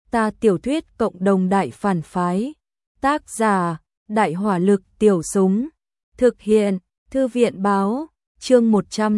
Ta tiểu thuyết cộng đồng đại phản phái. Tác giả: Đại hỏa lực tiểu súng. Thực hiện: Thư viện báo. Chương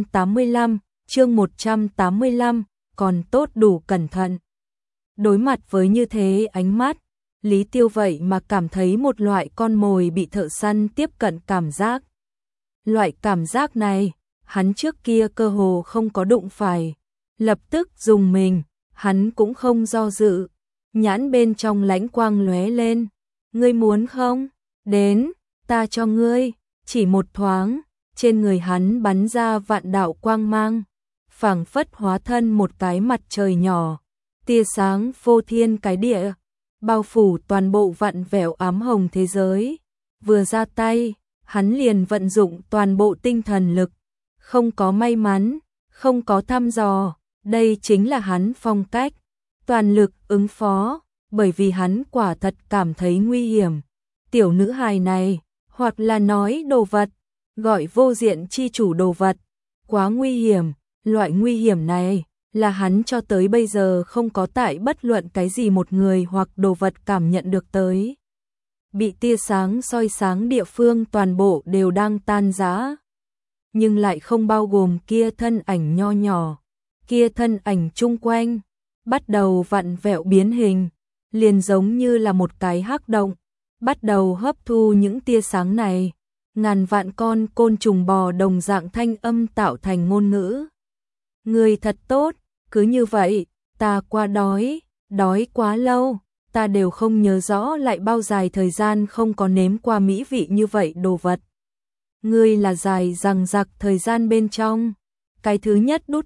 185, còn tốt đủ cẩn thận. Đối mặt với như thế ánh mắt, Lý Tiêu vậy mà cảm thấy một loại con mồi bị thợ săn tiếp cận cảm giác. Loại cảm giác này, hắn trước kia cơ hồ không có đụng phải. Lập tức dùng mình, hắn cũng không do dự. Nhãn bên trong lãnh quang lóe lên. Ngươi muốn không? Đến, ta cho ngươi. Chỉ một thoáng, trên người hắn bắn ra vạn đạo quang mang, phảng phất hóa thân một cái mặt trời nhỏ. Tia sáng phô thiên cái địa, bao phủ toàn bộ vặn vẹo ám hồng thế giới. Vừa ra tay, hắn liền vận dụng toàn bộ tinh thần lực. Không có may mắn, không có thăm dò, đây chính là hắn phong cách. Toàn lực ứng phó, bởi vì hắn quả thật cảm thấy nguy hiểm. Tiểu nữ hài này, hoặc là nói đồ vật, gọi vô diện chi chủ đồ vật, quá nguy hiểm. Loại nguy hiểm này là hắn cho tới bây giờ không có tại bất luận cái gì một người hoặc đồ vật cảm nhận được tới. Bị tia sáng soi sáng địa phương toàn bộ đều đang tan rã, nhưng lại không bao gồm kia thân ảnh nho nhỏ. Kia thân ảnh chung quanh bắt đầu vặn vẹo biến hình, liền giống như là một cái hắc động, bắt đầu hấp thu những tia sáng này. Ngàn vạn con côn trùng bò đồng dạng thanh âm tạo thành ngôn ngữ. Người thật tốt, cứ như vậy, ta qua đói quá lâu, ta đều không nhớ rõ lại bao dài thời gian không có nếm qua mỹ vị như vậy đồ vật. Ngươi là dài dằng dặc thời gian bên trong, cái thứ nhất đút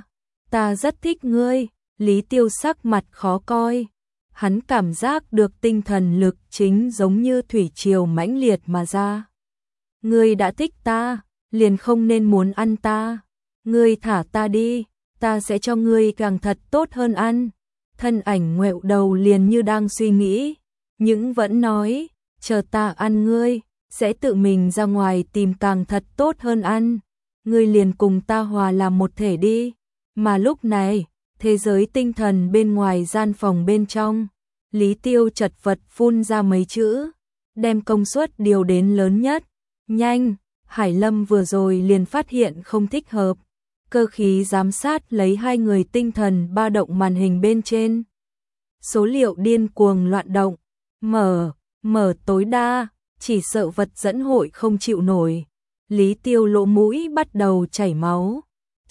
ta rất thích ngươi. Lý Tiêu sắc mặt khó coi, hắn cảm giác được tinh thần lực chính giống như thủy triều mãnh liệt mà ra. Ngươi đã thích ta, liền không nên muốn ăn ta. Ngươi thả ta đi, ta sẽ cho ngươi càng thật tốt hơn ăn. Thân ảnh ngoẹo đầu liền như đang suy nghĩ, nhưng vẫn nói, chờ ta ăn ngươi, sẽ tự mình ra ngoài tìm càng thật tốt hơn ăn. Ngươi liền cùng ta hòa làm một thể đi. Mà lúc này, thế giới tinh thần bên ngoài gian phòng bên trong, Lý Tiêu chật vật phun ra mấy chữ, đem công suất điều đến lớn nhất. Nhanh, Hải Lâm vừa rồi liền phát hiện không thích hợp. Cơ khí giám sát lấy hai người tinh thần ba động màn hình bên trên. Số liệu điên cuồng loạn động, mở tối đa, chỉ sợ vật dẫn hội không chịu nổi. Lý Tiêu lỗ mũi bắt đầu chảy máu.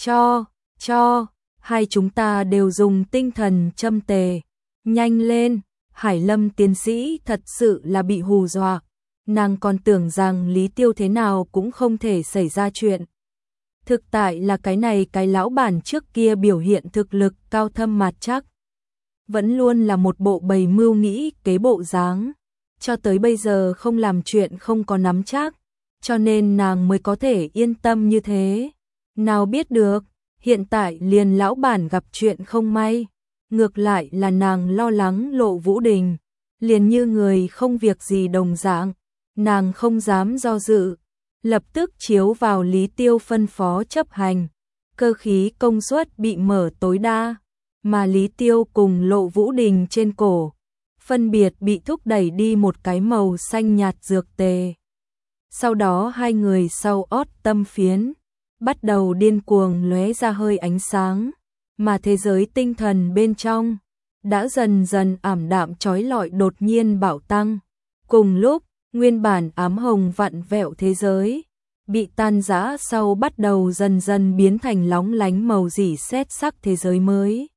Cho, hai chúng ta đều dùng tinh thần châm tề. Nhanh lên, Hải Lâm tiến sĩ thật sự là bị hù dọa. Nàng còn tưởng rằng Lý Tiêu thế nào cũng không thể xảy ra chuyện. Thực tại là cái này cái lão bản trước kia biểu hiện thực lực cao thâm mạt chắc. Vẫn luôn là một bộ bày mưu nghĩ kế bộ dáng. Cho tới bây giờ không làm chuyện không có nắm chắc. Cho nên nàng mới có thể yên tâm như thế. Nào biết được, hiện tại liền lão bản gặp chuyện không may. Ngược lại là nàng lo lắng Lộ Vũ Đình. Liền như người không việc gì đồng dạng. Nàng không dám do dự. Lập tức chiếu vào Lý Tiêu phân phó chấp hành. Cơ khí công suất bị mở tối đa. Mà Lý Tiêu cùng Lộ Vũ Đình trên cổ phân biệt bị thúc đẩy đi một cái màu xanh nhạt dược tề. Sau đó hai người sau ót tâm phiến bắt đầu điên cuồng lóe ra hơi ánh sáng, mà thế giới tinh thần bên trong đã dần dần ảm đạm chói lọi đột nhiên bạo tăng. Cùng lúc, nguyên bản ám hồng vặn vẹo thế giới bị tan rã sau bắt đầu dần dần biến thành lóng lánh màu rỉ sét sắc thế giới mới.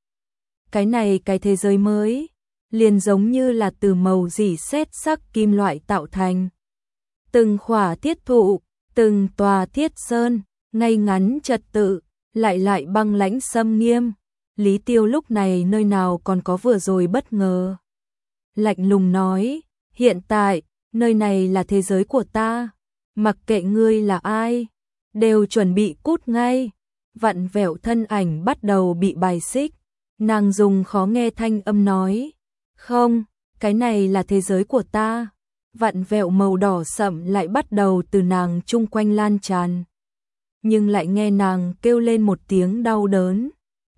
Cái thế giới mới liền giống như là từ màu rỉ sét sắc kim loại tạo thành. Từng khỏa thiết thụ, từng tòa thiết sơn, ngay ngắn trật tự, lại băng lãnh xâm nghiêm. Lý Tiêu lúc này nơi nào còn có vừa rồi bất ngờ. Lạnh lùng nói, hiện tại, nơi này là thế giới của ta. Mặc kệ ngươi là ai, đều chuẩn bị cút ngay. Vặn vẹo thân ảnh bắt đầu bị bài xích. Nàng dùng khó nghe thanh âm nói, không, cái này là thế giới của ta. Vặn vẹo màu đỏ sậm lại bắt đầu từ nàng chung quanh lan tràn. Nhưng lại nghe nàng kêu lên một tiếng đau đớn.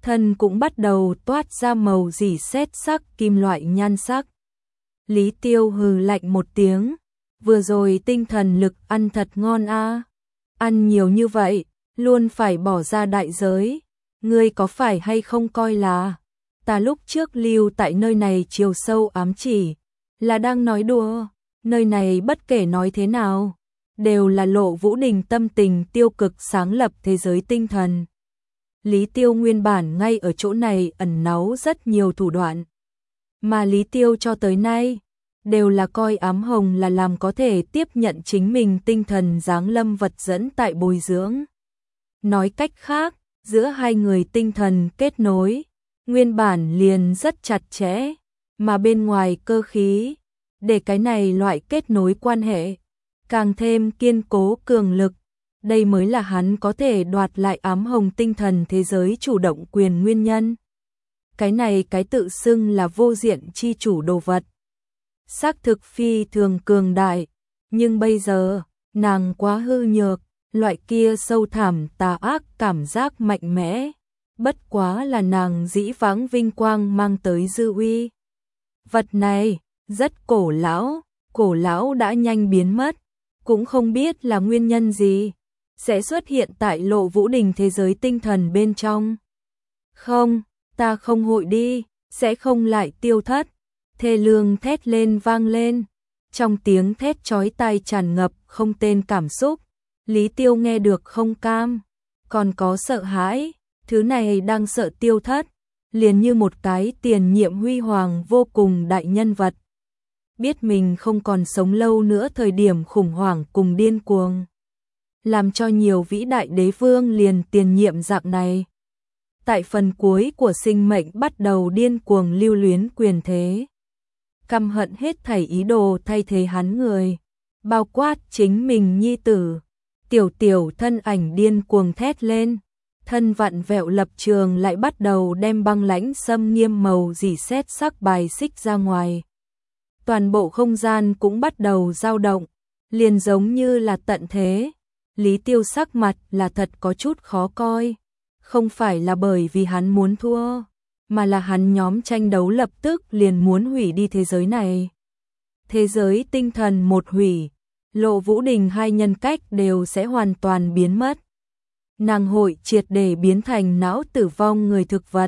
thân cũng bắt đầu toát ra màu rỉ sét sắc kim loại nhan sắc. Lý Tiêu hừ lạnh một tiếng, vừa rồi tinh thần lực ăn thật ngon a, ăn nhiều như vậy, luôn phải bỏ ra đại giới, ngươi có phải hay không coi là ta lúc trước lưu tại nơi này chiều sâu ám chỉ, là đang nói đùa, nơi này bất kể nói thế nào, đều là Lộ Vũ Đình tâm tình tiêu cực sáng lập thế giới tinh thần. Lý Tiêu nguyên bản ngay ở chỗ này ẩn náu rất nhiều thủ đoạn, mà Lý Tiêu cho tới nay đều là coi ám hồng là làm có thể tiếp nhận chính mình tinh thần giáng lâm vật dẫn tại bồi dưỡng. Nói cách khác, giữa hai người tinh thần kết nối, nguyên bản liền rất chặt chẽ, mà bên ngoài cơ khí, để cái này loại kết nối quan hệ càng thêm kiên cố cường lực, đây mới là hắn có thể đoạt lại ám hồng tinh thần thế giới chủ động quyền nguyên nhân. Cái này cái tự xưng là vô diện chi chủ đồ vật, xác thực phi thường cường đại, nhưng bây giờ, nàng quá hư nhược, loại kia sâu thẳm tà ác cảm giác mạnh mẽ, bất quá là nàng dĩ vãng vinh quang mang tới dư uy. Vật này, rất cổ lão đã nhanh biến mất, cũng không biết là nguyên nhân gì, sẽ xuất hiện tại Lộ Vũ Đình thế giới tinh thần bên trong. Không, ta không hội đi, sẽ không lại tiêu thất. Thê lương thét lên vang lên, trong tiếng thét chói tai tràn ngập không tên cảm xúc, Lý Tiêu nghe được không cam, còn có sợ hãi, thứ này đang sợ tiêu thất, liền như một cái tiền nhiệm huy hoàng vô cùng đại nhân vật. Biết mình không còn sống lâu nữa thời điểm khủng hoảng cùng điên cuồng, làm cho nhiều vĩ đại đế vương liền tiền nhiệm dạng này. Tại phần cuối của sinh mệnh bắt đầu điên cuồng lưu luyến quyền thế, căm hận hết thảy ý đồ thay thế hắn người, bao quát chính mình nhi tử. Tiểu thân ảnh điên cuồng thét lên, thân vặn vẹo lập trường lại bắt đầu đem băng lãnh xâm nghiêm màu rỉ sét sắc bài xích ra ngoài. Toàn bộ không gian cũng bắt đầu dao động, liền giống như là tận thế. Lý Tiêu sắc mặt là thật có chút khó coi, không phải là bởi vì hắn muốn thua, mà là hắn nhóm tranh đấu lập tức liền muốn hủy đi thế giới này. Thế giới tinh thần một hủy, Lộ Vũ Đình hai nhân cách đều sẽ hoàn toàn biến mất. Nàng hội triệt để biến thành não tử vong người thực vật.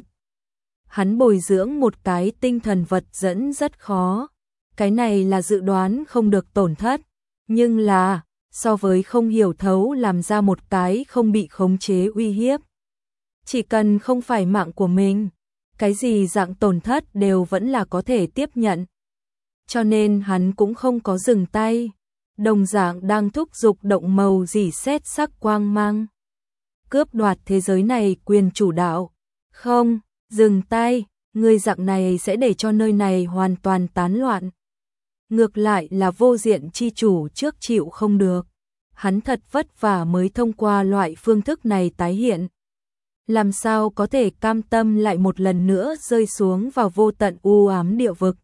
Hắn bồi dưỡng một cái tinh thần vật dẫn rất khó, cái này là dự đoán không được tổn thất, nhưng là so với không hiểu thấu làm ra một cái không bị khống chế uy hiếp. Chỉ cần không phải mạng của mình, cái gì dạng tổn thất đều vẫn là có thể tiếp nhận. Cho nên hắn cũng không có dừng tay, đồng dạng đang thúc giục động màu rỉ sét sắc quang mang. Cướp đoạt thế giới này quyền chủ đạo. Không, dừng tay, người dạng này sẽ để cho nơi này hoàn toàn tán loạn. Ngược lại là vô diện chi chủ trước chịu không được. Hắn thật vất vả mới thông qua loại phương thức này tái hiện. Làm sao có thể cam tâm lại một lần nữa rơi xuống vào vô tận u ám địa vực.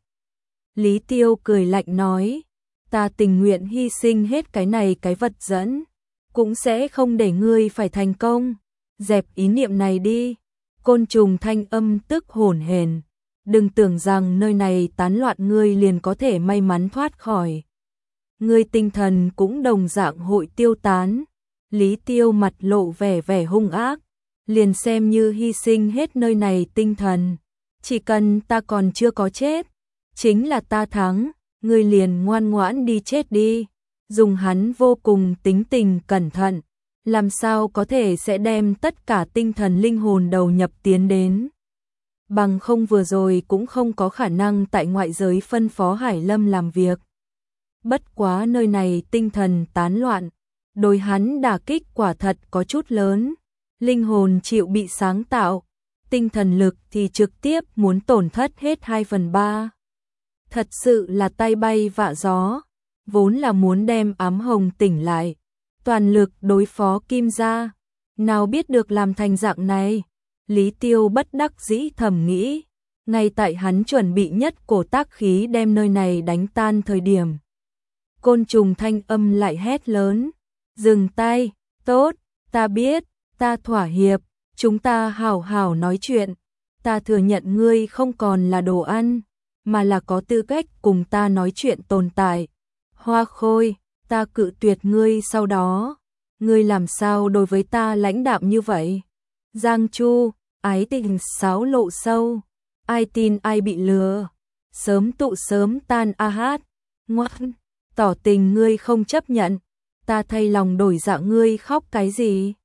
Lý Tiêu cười lạnh nói, ta tình nguyện hy sinh hết cái này cái vật dẫn, cũng sẽ không để ngươi phải thành công. Dẹp ý niệm này đi. Côn trùng thanh âm tức hổn hển, đừng tưởng rằng nơi này tán loạn ngươi liền có thể may mắn thoát khỏi. Ngươi tinh thần cũng đồng dạng hội tiêu tán. Lý Tiêu mặt lộ vẻ hung ác, liền xem như hy sinh hết nơi này tinh thần, chỉ cần ta còn chưa có chết, chính là ta thắng, ngươi liền ngoan ngoãn đi chết đi. Dùng hắn vô cùng tính tình cẩn thận, làm sao có thể sẽ đem tất cả tinh thần linh hồn đầu nhập tiến đến. Bằng không vừa rồi cũng không có khả năng tại ngoại giới phân phó Hải Lâm làm việc. Bất quá nơi này tinh thần tán loạn, đối hắn đả kích quả thật có chút lớn. Linh hồn chịu bị sáng tạo, tinh thần lực thì trực tiếp muốn tổn thất hết 2/3. Thật sự là tay bay vạ gió, vốn là muốn đem ám hồng tỉnh lại, toàn lực đối phó Kim gia, nào biết được làm thành dạng này. Lý Tiêu bất đắc dĩ thầm nghĩ, ngay tại hắn chuẩn bị nhất cổ tác khí đem nơi này đánh tan thời điểm. Côn trùng thanh âm lại hét lớn, dừng tay, tốt, ta biết, ta thỏa hiệp, chúng ta hảo hảo nói chuyện, ta thừa nhận ngươi không còn là đồ ăn, mà là có tư cách cùng ta nói chuyện tồn tại. Hoa Khôi, ta cự tuyệt ngươi sau đó, ngươi làm sao đối với ta lãnh đạm như vậy? Giang Chu, ái tình xáo lộ sâu, ai tin ai bị lừa, sớm tụ sớm tan a hát, ngoan, tỏ tình ngươi không chấp nhận, ta thay lòng đổi dạ ngươi khóc cái gì?